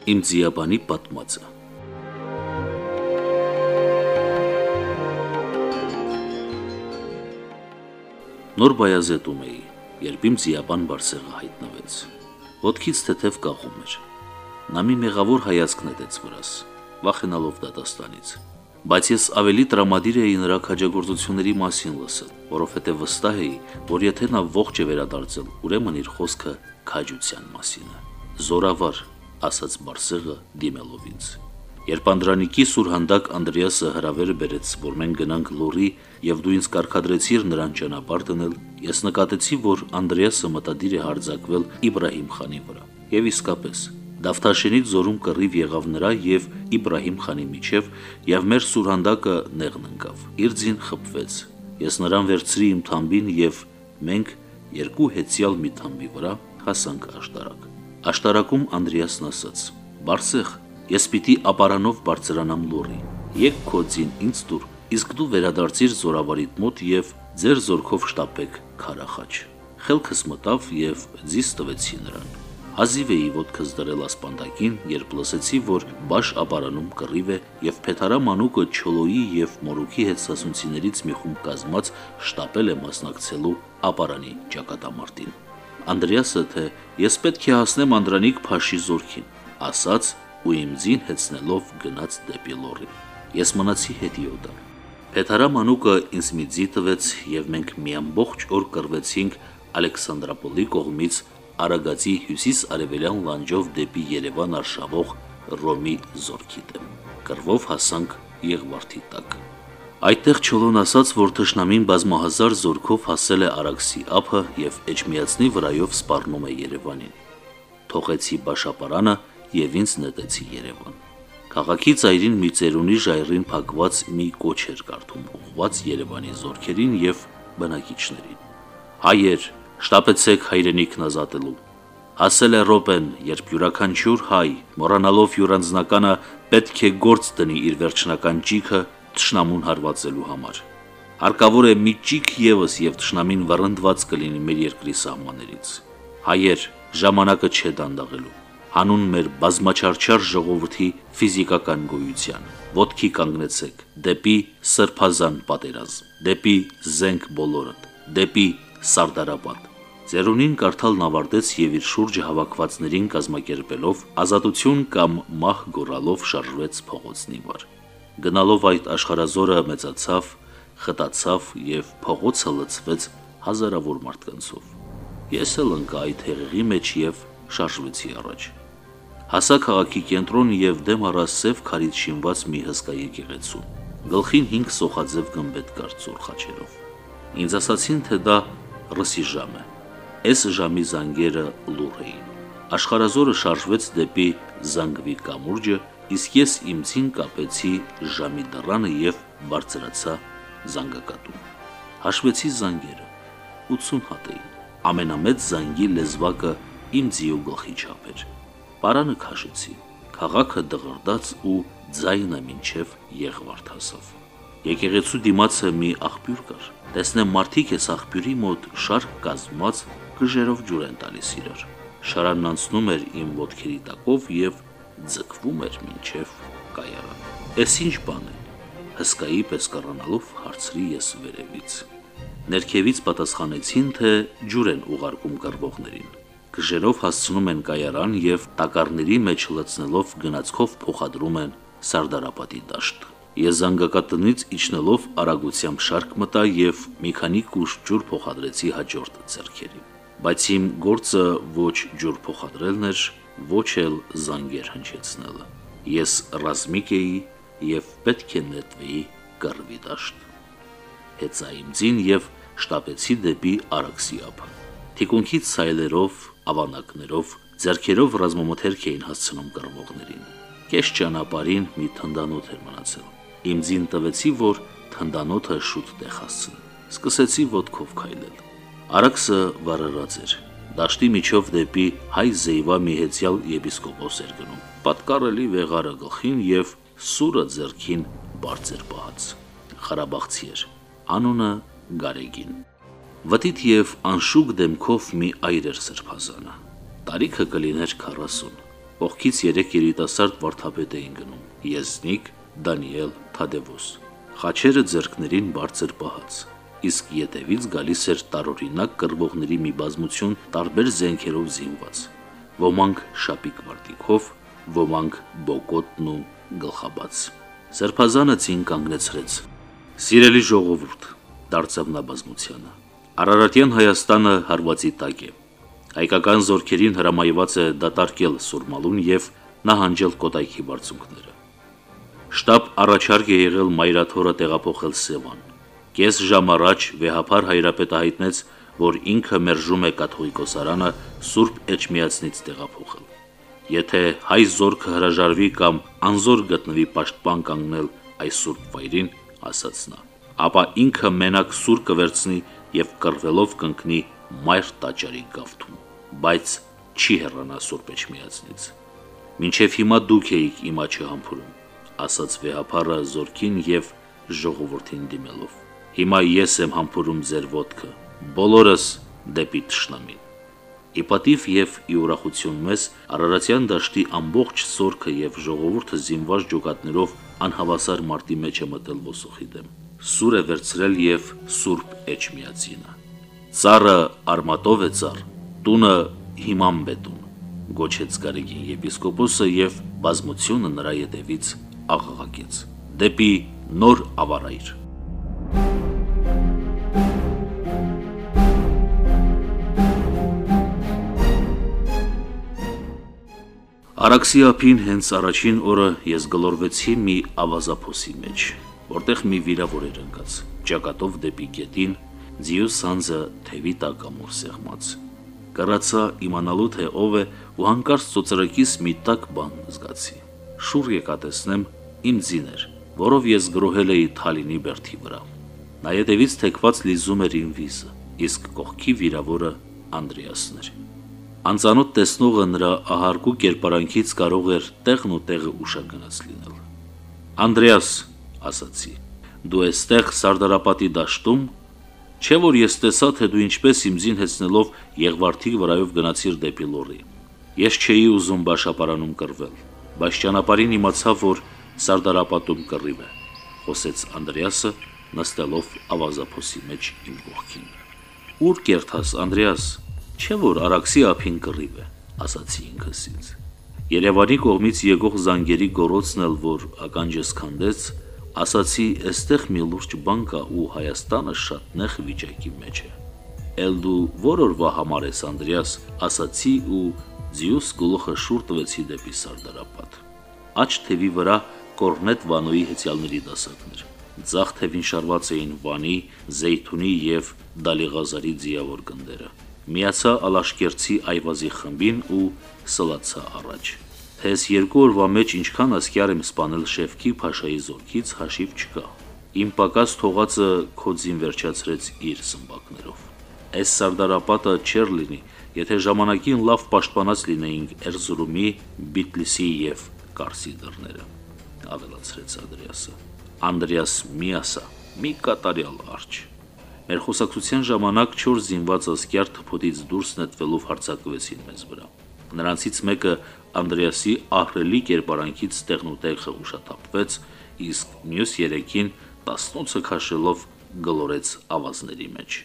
Իմ ձիաբանի պատմածը։ Նոր բայազետում էի, երբ իմ ձիաբան Բարսեղը հայտնվեց։ Ոտքից թեթև կախում էր։ Նա մի մեղավոր հայացք նետեց վրաս, վախենալով դատաստանից։ Բայց ես ավելի տրամադիր էի նրա քաջագործությունների մասին լսել, որովհետև վստահ էի, որ եթե նա ողջ է վերադարձել, ուրեմն իր խոսքը քաջության մասին է։ Զորավար, ասաց Բարսեղը դիմելով ինձ։ Երբ Անդրանիկի սուրհանդակ Անդրեասը հրավերը բերեց, որ մենք գնանք լուռի եւ դու ինձ կարգադրեցիր նրան ճանապարհ դնել, ես նկատեցի, որ Անդրեասը մտադիր է հարձակվել Իբրահիմ խանի վրա։ Եվ իսկապես, Դավթաշենից զորում կռիվ եղավ նրա եւ Իբրահիմ խանի միջև, եւ մեր սուրհանդակը նեղն ընկավ։ Իր ձին խփվեց։ Ես նրան վերցրի իմ թամբին եւ մենք երկու հեծյալ մի թամբի վրա հասանք աշտարակ։ Աշտարակում Անդրեասն ասաց. «Բարսեղ, ես պիտի ապարանով բարձրանամ լուռի։ Եկ քո ձին ինձ տուր, իսկ դու վերադարձիր զորավարիդ մոտ եւ ձեր զորքով շտապեք Քարախաչ»։ Խելքս մտավ եւ ձիզ տվեցի նրան։ Հազիվ էի ոտքս դրել ասպանդակին, երբ լսեցի, որ Բաշ ապարանում կռիվ է եւ Փեթարա մանուկը Չոլոյի եւ Մորուքի հետսասունցիներից մի խումբ կազմած շտապել է մասնակցելու ապարանի ճակատամարտին։ Անդրեասը թե ես պետք է հասնեմ Անդրանիկ Փաշի զորքին, ասաց ու իմ ձին հեծնելով գնաց դեպի լոռի։ Ես մնացի հետիոտը։ Փեթարա մանուկը ինձ մի ձի տվեց եւ մենք մի ամբողջ օր կռվեցինք Ալեքսանդրապոլի կողմից Արագածի հյուսիս-արևելյան լանջով դեպի Երևան արշավող Ռոմի զորքի դեմ։ Կռվով հասանք Եղվարդի տակ։ Այդտեղ Չոլոն ասաց, որ թշնամին բազմահազար զորքով հասել է Արաքսի ափը եւ Էջմիածնի վրայով սպառնում է Երևանին։ Թողեցի Բաշապարանը եւ ինձ նետեցի Երևան։ Քաղաքի ծայրին մի ծերունի ժայռին փակված մի կոչ էր կարդում, ուղղված Երևանի զորքերին եւ բնակիչներին։ Հայեր, շտապեցեք հայրենիքն ազատելու։ Հասել է րոպեն, երբ յուրաքանչյուր հայ, մոռանալով յուր անձնականը, պետք է գործ դնի իր վերջնական ճիգը թշնամուն հարվածելու համար։ Հարկավոր է մի ճիգ եւս եւ թշնամին վռնդված կլինի մեր երկրի սահմաններից։ Հայեր, ժամանակը չէ դանդաղելու։ Հանուն մեր բազմաչարչար ժողովրդի ֆիզիկական գոյության, ոտքի կանգնեցեք դեպի սրբազան պատերազմ, դեպի զենք բոլորդ, դեպի Սարդարապատ։ Ծերունին կարդալն ավարտեց եւ իր շուրջը հավաքվածներին կազմակերպելով ազատություն կամ մահ գոռալով շարժվեց փողոցնի վար։ Գնալով այդ աշխարհազորը մեծացավ, խտացավ եւ փողոցը լցվեց հազարավոր մարդկանցով։ Ես էլ ընկա այդ հեղեղի մեջ եւ շարժվեցի առաջ։ Հասա քաղաքի կենտրոն եւ դեմ առա սև քարից շինված մի հսկա եկեղեցու։ Գլխին 5 սոխաձև գմբեթ կար ծուռ խաչերով։ Ինձ ասացին, թե դա ռսի ժամ է։ Այս ժամի զանգերը լուռ էին։ Աշխարհազորը շարժվեց դեպի Զանգվի կամուրջը, իսկ ես իմ ցին կապեցի ժամի դռանը եւ բարձրացա զանգակատուն։ Հաշվեցի զանգերը 80 հատ էին։ Ամենամեծ զանգի լեզվակը իմ ձիու գլխի չափ էր։ Պարանը քաշեցի։ Քաղաքը դղրդաց ու ձայնը մինչև Եղվարդ հասավ։ Եկեղեցու դիմացը մի աղբյուր կար։ Տեսնեմ մարդիկ էս աղբյուրի մոտ շարք կազմած գժերով ջուր են տալիս իրար։ Շարանն անցնում էր իմ ոտքերի տակով եւ ձգվում էր մինչև կայարան։ Էս ինչ բան է։ Հսկայի պես կռանալով հարցրի ես վերևից։ Ներքևից պատասխանեցին, թե ջուր են ուղարկում կռվողներին։ Գժերով հասցնում են կայարան եւ տակառների մեջ լցնելով գնացքով փոխադրում են Սարդարապատի դաշտ։ Ես զանգակատնից իջնելով արագությամբ շարք մտա եւ մի քանի կուշ ջուր փոխադրեցի հաջորդ ձեռքերի։ Բայց իմ գործը ոչ ջուր փոխադրելն էր, ոչ էլ զանգեր հնչեցնելը։ Ես ռազմիկ էի եւ պետք է նետվեի կռվի դաշտ։ Հեծա իմ ձին եւ շտապեցի դեպի Արաքսի ափը։ Թիկունքից սայլերով, ավանակներով, ձեռքերով ռազմամթերք էին հասցնում կռվողներին։ Կես ճանապարհին մի թնդանոթ էր մնացել։ Իմ ձին տվեցի, որ թնդանոթը շուտ տեղ հասցնի։ Սկսեցի ոտքով քայլել։ Արաքսը վառած էր։ Դաշտի միջով դեպի հայ զեյվա մի հեծյալ եպիսկոպոս էր գնում։ Պատկառելի վեղարը գլխին եւ սուրը ձեռքին բարձր պահած։ Ղարաբաղցի էր։ Անունը Գարեգին։ Վտիտ եւ անշուք դեմքով մի այր էր սրբազանը։ Տարիքը կլիներ 40։ Կողքից 3 երիտասարդ վարդապետ էին գնում. Եզնիկ, Դանիել, Թադևոս։ Խաչերը ձեռքներին բարձր պահած։ Իսկ ետևից գալիս էր տարօրինակ կռվողների մի բազմություն տարբեր զենքերով զինված։ Ոմանք շապիկ վարտիքով, ոմանք բոկոտն ու գլխաբաց։ Սրբազանը ցին կանգնեցրեց։ Սիրելի ժողովուրդ, դարձավ նա բազմությանը։ Արարատյան Հայաստանը հարվածի տակ է։ Հայկական զորքերին հրամայված է դատարկել Սուրմալուն եւ նահանջել Կոտայքի բարձունքները։ Շտաբ առաջարկ է եղել Մայրաթորը տեղափոխել Սևան։ Կես ժամ առաջ վեհափար հայրապետը հայտնեց, որ ինքը մերժում է կաթողիկոսարանը Սուրբ Էջմիածնից տեղափոխել։ Եթե հայ զորքը հրաժարվի կամ անզոր գտնվի պաշտպան կանգնել այս սուրբ վայրին, ասաց նա, ապա ինքը մենակ սուր կվերցնի եւ կռվելով կընկնի մայր տաճարի գավթում, բայց չի հեռանա Սուրբ Էջմիածնից։ Մինչև հիմա դուք էիք իմ աչքը համբուրում, ասաց վեհափարը զորքին եւ ժողովրդին դիմելով։ Հիմա ես եմ համբուրում ձեր ոտքը, բոլորս դեպի թշնամին։ Իպատիվ եւ ի ուրախություն մեզ Արարատյան դաշտի ամբողջ սորքը եւ ժողովուրդը զինված ջոկատներով անհավասար մարտի մեջ է մտել ոսոխի դեմ։ Սուր է վերցրել եւ Սուրբ Էջմիածինը։ Ծառը արմատով է ծառ, տունը հիման բետուն, գոչեց Գարեգին եպիսկոպոսը եւ բազմությունը նրա ետևից աղաղակեց։ Դեպի նոր ավարայր։ Արաքսի ափին հենց առաջին օրը ես գլորվեցի մի ավազափոսի մեջ, որտեղ մի վիրավոր էր ընկած, ճակատով դեպի գետին, ձիու սանձը թևի տակ ամուր սեղմած։ Կռացա իմանալու թե ով է ու հանկարծ ծոծրակից մի տաք բան զգացի։ Շուռ եկա տեսնեմ իմ ձին էր, որով ես գրոհել էի Թալինի բերդի վրա։ Նա ետևից թեքված լիզում էր իմ վիզը, իսկ կողքի վիրավորը Անդրեասն էր։ Անծանոթ տեսնողը նրա ահարկու կերպարանքից կարող էր տեղն ու տեղը ուշագնաց լինել։ Անդրեաս, ասացի, դու էստեղ Սարդարապատի դաշտում, չէ որ ես տեսա, թե դու ինչպես իմ ձին հեծնելով Եղվարդի վրայով գնացիր դեպի Լոռի։ Ես չէի ուզում Բաշապարանում կռվել, բայց ճանապարհին իմացա, որ Սարդարապատում կռիվ է, խոսեց Անդրեասը, նստելով ավազափոսի մեջ իմ կողքին։ Ուր կերթաս, Անդրեաս, չէ որ Արաքսի ափին կռիվ է, ասացի ինքս ինձ։ Երևանի կողմից եկող զանգերի գոռոցն էլ որ ականջս քանդեց, ասացի, էստեղ մի լուրջ բան կա ու Հայաստանը շատ նեղ վիճակի մեջ է։ Էլ դու որ օրվա համար ես, Անդրեաս, ասացի ու ձիուս գլուխը շուռ տվեցի դեպի Սարդարապատ։ Աջ թևի վրա Կորնետ Վանոյի հեծյալների դասակներ։ Ձախ թևին շարված էին Վանի, Զեյթունի եւ Դալիղազարի ձիավոր գնդերը։ Միացա Ալաշկերտի այվազի խմբին ու սլացա առաջ։ Թես 2 օրվա մեջ ինչքան ասկյար եմ սպանել Շևքի Փաշայի զորքից հաշիվ չկա։ Իմ պակաս թողածը քո ձին վերջացրեց իր սմբակներով։ Այս Սարդարապատը չեր լինի, եթե ժամանակին լավ պաշտպանած լինեինք Էրզուրումի, Բիթլիսի եւ Կարսի դռները, ավելացրեց Անդրեասը։ Անդրեաս մի ասա, մի կատարյալ արջ։ Մեր խոսակցության ժամանակ 4 զինված ասկյար թփուտից դուրս նետվելով հարձակվեցին մեզ վրա։ Նրանցից մեկը Անդրեասի ահռելի կերպարանքից տեղնուտեղը ուշաթափվեց, իսկ մյուս 3-ին 18-ը քաշելով գլորեց ավազների մեջ։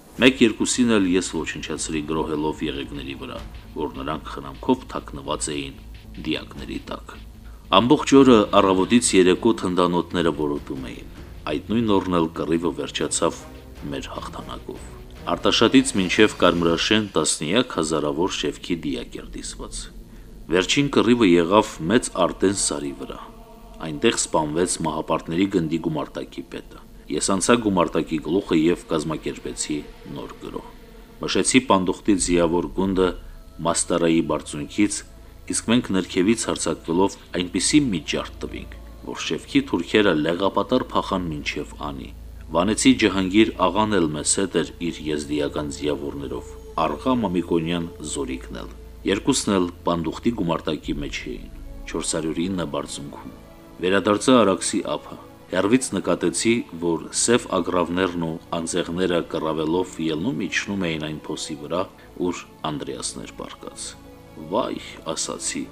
1-2-ին էլ ես ոչնչացրի գրոհելով եղեգների վրա, որ նրանք խնամքով թաքնված էին դիակների տակ։ Ամբողջ օրը առավոտից երեկո թնդանոթները որոտում էին։ Այդ նույն օրն էլ կռիվը վերջացավ մեր հաղթանակով։ Արտաշատից մինչև Կարմրաշեն տասնյակ հազարավոր շևքի դիակ էր դիսված։ Վերջին կռիվը եղավ մեծ Արտեն սարի վրա։ Այնտեղ սպանվեց Մահապարտների գնդի գումարտակի պետը։ Ես անցա գումարտակի գլուխը եւ կազմակերպեցի նոր գրոհ։ Մշեցի Պանդուխտի ձիավոր գունդը Մաստարայի բարձունքից, իսկ մենք ներքևից հարձակվելով այնպիսի մի ջարդ տվինք, որ շևքի թուրքերը լեղապատար փախան մինչև Անի։ Վանեցի Ջահանգիր աղան էլ մեզ հետ էր իր եզդիական ձիավորներով, Արգա Մամիկոնյան զորիկն էլ։ Երկուսն էլ Պանդուխտի գումարտակի մեջ էին, 409 բարձունքում։ Վերադարձա Արաքսի ափը։ Հեռվից նկատեցի, որ սև ագրավներն ու անձեղները կռավելով ելնում իջնում էին այն փոսի վրա, ուր Անդրեասն էր պառկած։ Վայ, ասացի,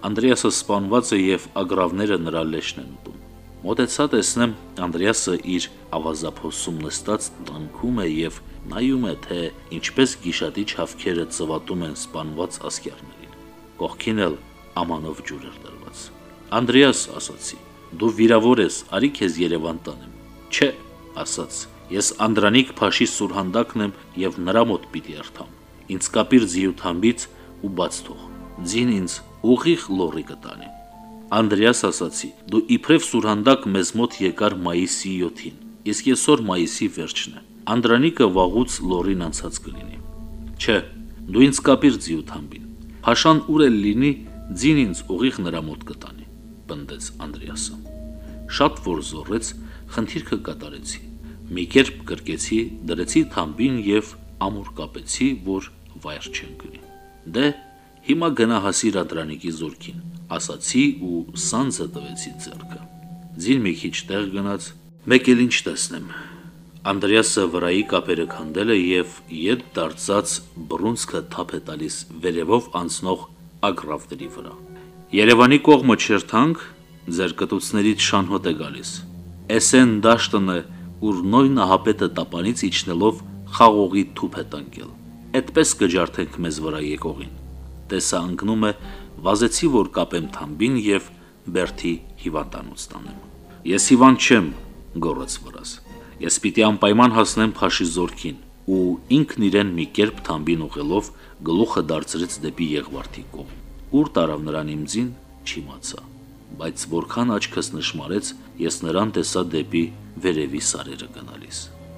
Անդրեասը սպանված է եւ ագրավները նրա լեշն են ուտում։ Մոտեցա տեսնեմ, Անդրեասը իր ավազափոսում նստած տնքում է եւ նայում է, թե ինչպես գիշատիչ հավքերը ծվատում են սպանված ասկերներին։ Կողքին էլ ամանով ջուր էր դրված։ Անդրեաս, ասացի, դու վիրավոր ես, արի քեզ Երևան տանեմ։ Չէ, ասաց, ես Անդրանիկ Փաշի սուրհանդակն եմ եւ նրա մոտ պիտի երթամ։ Ինձ կապիր ձիութամբից ու բաց թող։ Ձին ինձ ուղիղ լորի կտանի։ Անդրեաս, ասացի, դու իբրև սուրհանդակ մեզ մոտ եկար մայիսի 7-ին, իսկ այսօր մայիսի վերջն է։ Անդրանիկը վաղուց լորին անցած կլինի։ Չէ, դու ինձ կապիր ձիութամբին։ Փաշան ուր էլ լինի, ձին ինձ ուղիղ նրա մոտ կտանի, պնդեց Անդրեասը։ Շատ որ զորեց, խնդիրքը կատարեցի։ Մի կերպ կրկեցի, դրեցի թամբին եւ ամուր կապեցի, որ վայր չեն գնի։ Դե, հիմա գնա հասիր Անդրանիկի զորքին, ասացի ու սանձը տվեցի ձեռքը։ Ձին մի քիչ տեղ գնաց, մեկ էլ ինչ տեսնեմ։ Անդրեասը վրայի կապերը քանդել է եւ ետ դարձած բռունցքը թափ է տալիս վերևով անցնող ագրավների վրա։ Երևանի կողմը չերթանք, ձեր կտուցներից շանհոտ է գալիս։ Էսեն դաշտն է, ուր նոյն հապետը տապանից իջնելով խաղողի թուփ է տանկել։ Այդպես կջարդենք մեզ վրա եկողին։ Տեսա ընկնում է, վազեցի, որ կապեմ թամբին եւ Բերթի հիվանդանոց տանեմ։ Ես հիվանդ չեմ, գոռաց վրաս։ Ես պիտի անպայման հասնեմ Փաշի զորքին, ու ինքն իրեն մի կերպ թամբին ուղղելով գլուխը դարձրեց դեպի Եղվարդի կողմ։ Ուր տարավ նրան իմ ձին, չիմացա, բայց որքան աչքս նշմարեց, ես նրան տեսա դեպի վերևի սարերը գնալիս։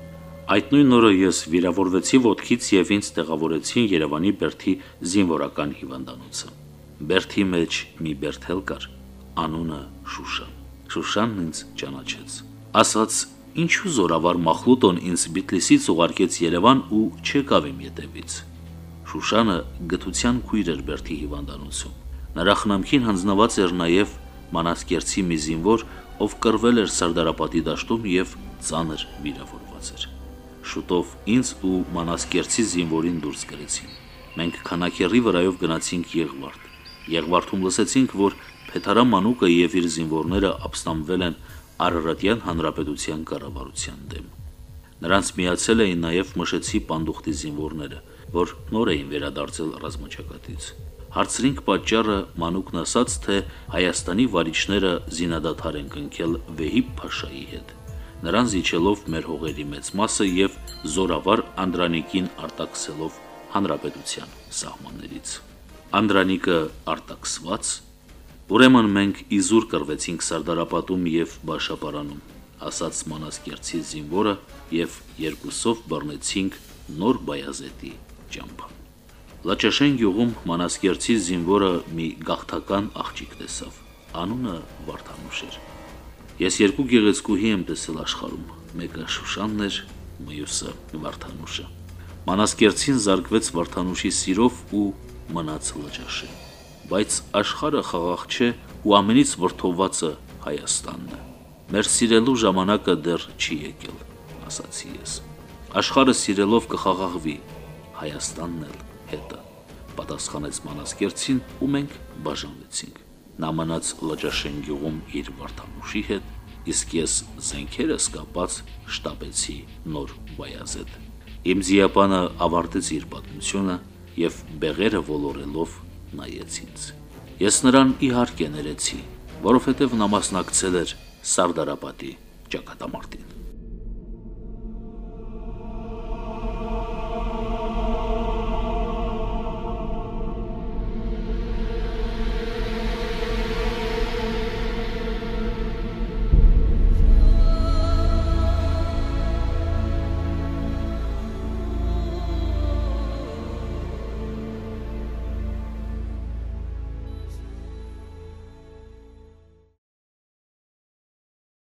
Այդ նույն օրը ես վիրավորվեցի ոտքից եւ ինձ տեղավորեցին Երևանի Բերթի զինվորական հիվանդանոցը։ Բերթի մեջ մի Բերթել կար, անունը Շուշան։ Շուշանն ինձ ճանաչեց։ Ասաց, ինչու զորավար Մախլուտոն ինձ Բիթլիսից ուղարկեց Երևան ու չեկավ իմ ետևից։ Շուշանը գթության քույր էր Բերթի հիվանդանոցում։ Նրա խնամքին հանձնված էր նաեւ Մանասկերտի մի զինվոր, ով կռվել էր Սարդարապատի դաշտում եւ ծանր վիրավորված էր։ Շուտով ինձ ու Մանասկերտի զինվորին դուրս գրեցին։ Մենք քանակերի վրայով գնացինք Եղվարդ։ Եղվարդում լսեցինք, որ Փեթարա Մանուկը եւ իր զինվորները ապստամբվել են Արարատյան հանրապետության կառավարության դեմ։ Նրանց միացել էին նաեւ Մշեցի Պանդուխտի զինվորները, որ նոր էին վերադարձել ռազմաճակատից։ Հարցրինք պատճառը, Մանուկն ասաց, թե Հայաստանի վարիչները զինադադար են կնքել Վեհիբ Փաշայի հետ, նրան զիջելով մեր հողերի մեծ մասը եւ զորավար Անդրանիկին արտաքսելով հանրապետության սահմաններից։ Անդրանիկը արտաքսված, ուրեմն մենք իզուր կռվեցինք Սարդարապատում եւ Բաշապարանում, ասաց Մանասկերտի զինվորը եւ երկուսով բռնեցինք Նոր Բայազետի ճամփա։ Լաչաշեն գյուղում Մանասկերտի զինվորը մի գաղթական աղջիկ տեսավ, անունը Վարդանուշ էր։ Ես երկու գեղեցկուհի եմ տեսել աշխարհում, մեկը Շուշանն էր, մյուսը Վարդանուշը։ Մանասկերտին զարգվեց Վարդանուշի սիրով ու մնաց Լաչաշեն։ Բայց աշխարհը խաղաղ չէ ու ամենից վրդովվածը Հայաստանն է։ Մեր սիրելու ժամանակը դեռ չի եկել, ասացի ես։ Աշխարհը սիրելով կխաղաղվի, Հայաստանն էլ հետը, պատասխանեց Մանասկերտին ու մենք բաժանվեցինք։ Նա մնաց Լաչաշեն գյուղում իր Վարդանուշի հետ, իսկ ես զենքերս կապած շտապեցի Նոր Բայազետ։ Իմ զիապանը ավարտեց իր պատմությունը եւ բեղերը ոլորելով նայեց ինձ։ Ես նրան իհարկե ներեցի, որովհետև նա մասնակցել էր Սարդարապատի ճակատամարտին։